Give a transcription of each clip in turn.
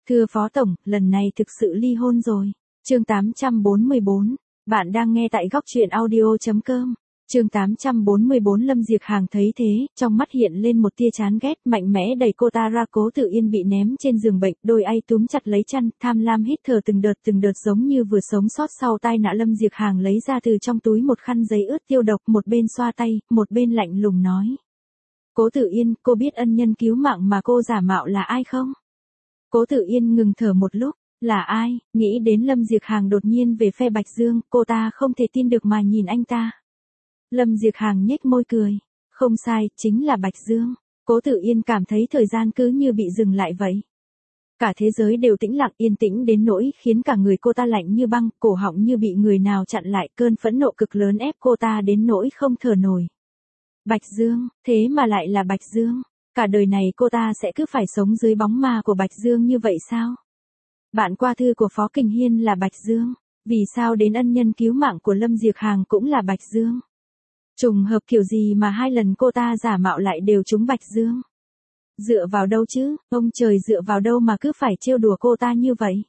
Thưa Phó Tổng, lần này thực sự ly hôn rồi. Chương 844, bạn đang nghe tại góc truyện audio.com. Chương 844 Lâm Diệp Hàng thấy thế, trong mắt hiện lên một tia chán ghét, mạnh mẽ đẩy cô ta ra. Cố Tử Yên bị ném trên giường bệnh, đôi tay túm chặt lấy chăn, tham lam hít thở từng đợt giống như vừa sống sót sau tai nạn. Lâm Diệp Hàng lấy ra từ trong túi một khăn giấy ướt tiêu độc, một bên xoa tay, một bên lạnh lùng nói. Cố Tử Yên, cô biết ân nhân cứu mạng mà cô giả mạo là ai không? Cố Tử Yên ngừng thở một lúc, là ai? Nghĩ đến Lâm Diệp Hàng đột nhiên về phe Bạch Dương, cô ta không thể tin được mà nhìn anh ta. Lâm Diệp Hàng nhếch môi cười, không sai, chính là Bạch Dương. Cố Tử Yên cảm thấy thời gian cứ như bị dừng lại vậy. Cả thế giới đều tĩnh lặng, yên tĩnh đến nỗi khiến cả người cô ta lạnh như băng, cổ họng như bị người nào chặn lại, cơn phẫn nộ cực lớn ép cô ta đến nỗi không thở nổi. Bạch Dương, thế mà lại là Bạch Dương. Cả đời này cô ta sẽ cứ phải sống dưới bóng ma của Bạch Dương như vậy sao? Bạn qua thư của Phó Kình Hiên là Bạch Dương, vì sao đến ân nhân cứu mạng của Lâm Diệp Hàng cũng là Bạch Dương? Trùng hợp kiểu gì mà hai lần cô ta giả mạo lại đều trúng Bạch Dương? Dựa vào đâu chứ, ông trời dựa vào đâu mà cứ phải trêu đùa cô ta như vậy?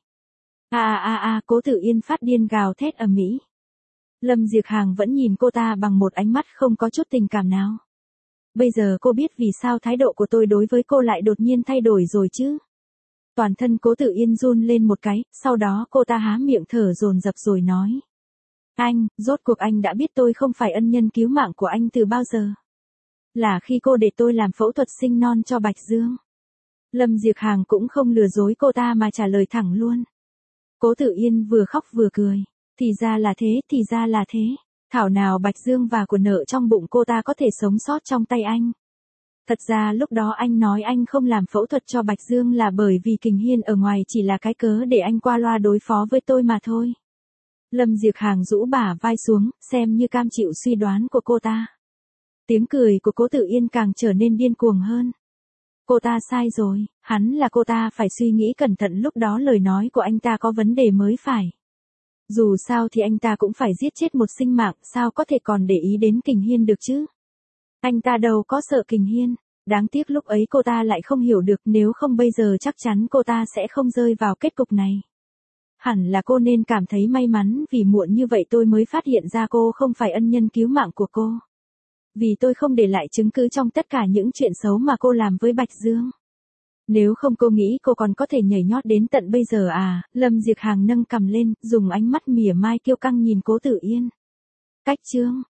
Cố Tử Yên phát điên gào thét ầm ĩ. Lâm Diệp Hàng vẫn nhìn cô ta bằng một ánh mắt không có chút tình cảm nào. Bây giờ cô biết vì sao thái độ của tôi đối với cô lại đột nhiên thay đổi rồi chứ? Toàn thân Cố Tử Yên run lên một cái, sau đó cô ta há miệng thở dồn dập rồi nói. Anh, rốt cuộc anh đã biết tôi không phải ân nhân cứu mạng của anh từ bao giờ? Là khi cô để tôi làm phẫu thuật sinh non cho Bạch Dương. Lâm Diệp Hàng cũng không lừa dối cô ta mà trả lời thẳng luôn. Cố Tử Yên vừa khóc vừa cười. Thì ra là thế. Thảo nào Bạch Dương và của nợ trong bụng cô ta có thể sống sót trong tay anh. Thật ra lúc đó anh nói anh không làm phẫu thuật cho Bạch Dương là bởi vì Kình Hiên ở ngoài chỉ là cái cớ để anh qua loa đối phó với tôi mà thôi. Lâm Diệp Hàng rũ bả vai xuống, xem như cam chịu suy đoán của cô ta. Tiếng cười của Cố Tử Yên càng trở nên điên cuồng hơn. Cô ta sai rồi, hắn là cô ta phải suy nghĩ cẩn thận, lúc đó lời nói của anh ta có vấn đề mới phải. Dù sao thì anh ta cũng phải giết chết một sinh mạng, sao có thể còn để ý đến Kình Hiên được chứ? Anh ta đâu có sợ Kình Hiên, đáng tiếc lúc ấy cô ta lại không hiểu được, nếu không bây giờ chắc chắn cô ta sẽ không rơi vào kết cục này. Hẳn là cô nên cảm thấy may mắn vì muộn như vậy tôi mới phát hiện ra cô không phải ân nhân cứu mạng của cô. Vì tôi không để lại chứng cứ trong tất cả những chuyện xấu mà cô làm với Bạch Dương. Nếu không cô nghĩ cô còn có thể nhảy nhót đến tận bây giờ à? Lâm Diệp Hàng nâng cằm lên, dùng ánh mắt mỉa mai kiêu căng nhìn Cố Tử Yên. Cách chương,